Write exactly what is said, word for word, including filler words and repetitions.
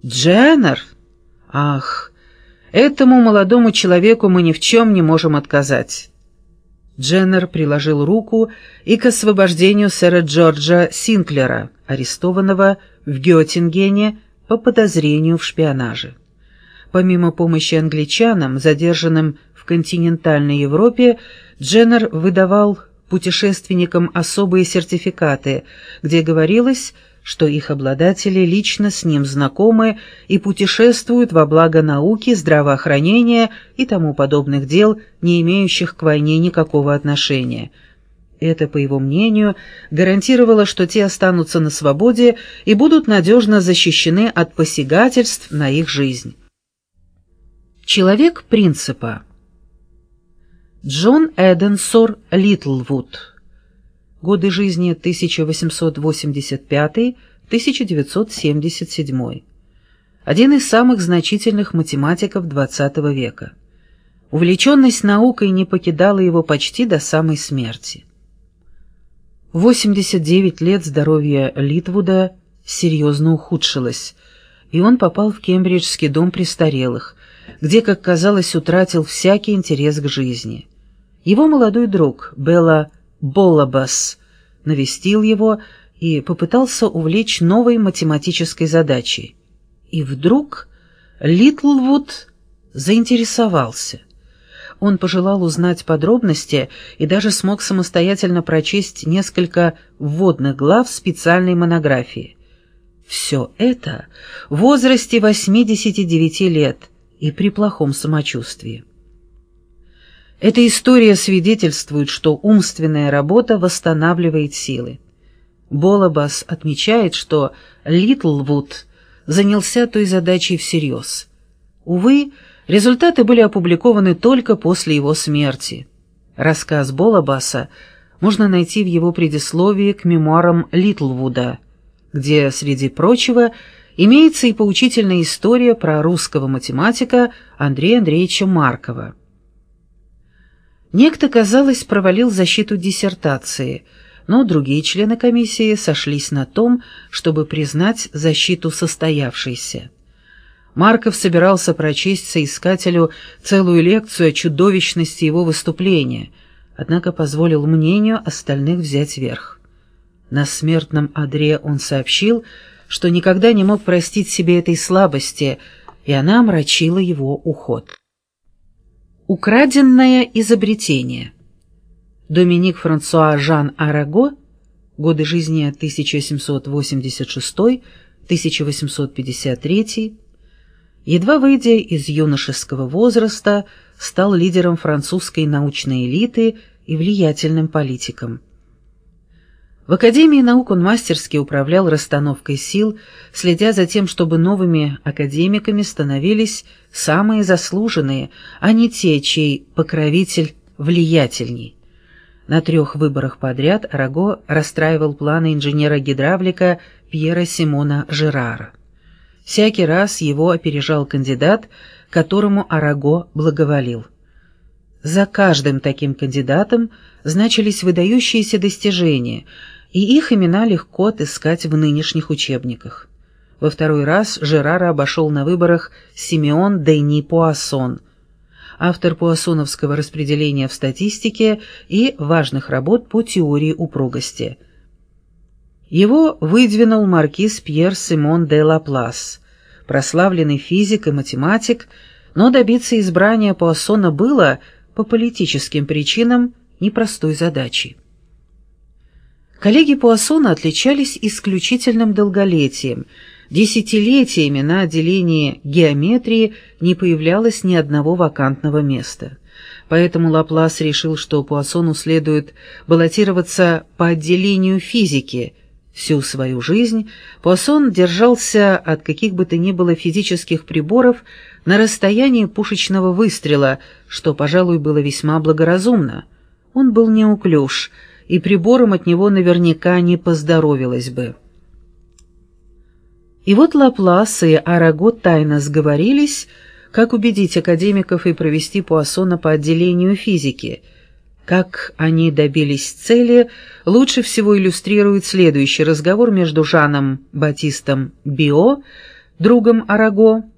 Дженнер? Ах, этому молодому человеку мы ни в чем не можем отказать. Дженнер приложил руку и к освобождению сэра Джорджа Синклера, арестованного в Геттингене по подозрению в шпионаже. Помимо помощи англичанам, задержанным в континентальной Европе, Дженнер выдавал путешественникам особые сертификаты, где говорилось, что их обладатели лично с ним знакомы и путешествуют во благо науки, здравоохранения и тому подобных дел, не имеющих к войне никакого отношения. Это, по его мнению, гарантировало, что те останутся на свободе и будут надежно защищены от посягательств на их жизнь. Человек принципа. Джон Эденсор Литлвуд. Годы жизни тысяча восемьсот восемьдесят пятый — тысяча девятьсот семьдесят седьмой. Один из самых значительных математиков двадцатого века. Увлеченность наукой не покидала его почти до самой смерти. В восемьдесят девять лет здоровье Литвуда серьезно ухудшилось, и он попал в Кембриджский дом престарелых, где, как казалось, утратил всякий интерес к жизни. Его молодой друг Белла Боллабас навестил его и попытался увлечь новой математической задачей. И вдруг Литлвуд заинтересовался. Он пожелал узнать подробности и даже смог самостоятельно прочесть несколько вводных глав специальной монографии. Все это в возрасте восьмидесяти девяти лет и при плохом самочувствии. Эта история свидетельствует, что умственная работа восстанавливает силы. Боллабас отмечает, что Литлвуд занялся той задачей всерьез. Увы, результаты были опубликованы только после его смерти. Рассказ Боллабаса можно найти в его предисловии к мемуарам Литлвуда, где, среди прочего, имеется и поучительная история про русского математика Андрея Андреевича Маркова. Некто, казалось, провалил защиту диссертации, но другие члены комиссии сошлись на том, чтобы признать защиту состоявшейся. Марков собирался прочесть соискателю целую лекцию о чудовищности его выступления, однако позволил мнению остальных взять верх. На смертном одре он сообщил, что никогда не мог простить себе этой слабости, и она омрачила его уход. Украденное изобретение. Доминик Франсуа Жан Араго, годы жизни тысяча семьсот восемьдесят шестой — тысяча восемьсот пятьдесят третий, едва выйдя из юношеского возраста, стал лидером французской научной элиты и влиятельным политиком. В Академии наук он мастерски управлял расстановкой сил, следя за тем, чтобы новыми академиками становились самые заслуженные, а не те, чей покровитель влиятельней. На трех выборах подряд Араго расстраивал планы инженера-гидравлика Пьера Симона Жерара. Всякий раз его опережал кандидат, которому Араго благоволил. За каждым таким кандидатом значились выдающиеся достижения, и их имена легко отыскать в нынешних учебниках. Во второй раз Жерара обошел на выборах Симеон Дени Пуассон, автор пуассоновского распределения в статистике и важных работ по теории упругости. Его выдвинул маркиз Пьер Симон де Лаплас, прославленный физик и математик, но добиться избрания Пуассона было, по политическим причинам, непростой задачей. Коллеги Пуассона отличались исключительным долголетием. Десятилетиями на отделении геометрии не появлялось ни одного вакантного места. Поэтому Лаплас решил, что Пуассону следует баллотироваться по отделению физики. Всю свою жизнь Пуассон держался от каких бы то ни было физических приборов на расстоянии пушечного выстрела, что, пожалуй, было весьма благоразумно. Он был неуклюж, и прибором от него наверняка не поздоровилось бы. И вот Лаплас и Араго тайно сговорились, как убедить академиков и провести Пуассона по отделению физики. Как они добились цели, лучше всего иллюстрирует следующий разговор между Жаном Батистом Био, Другом Араго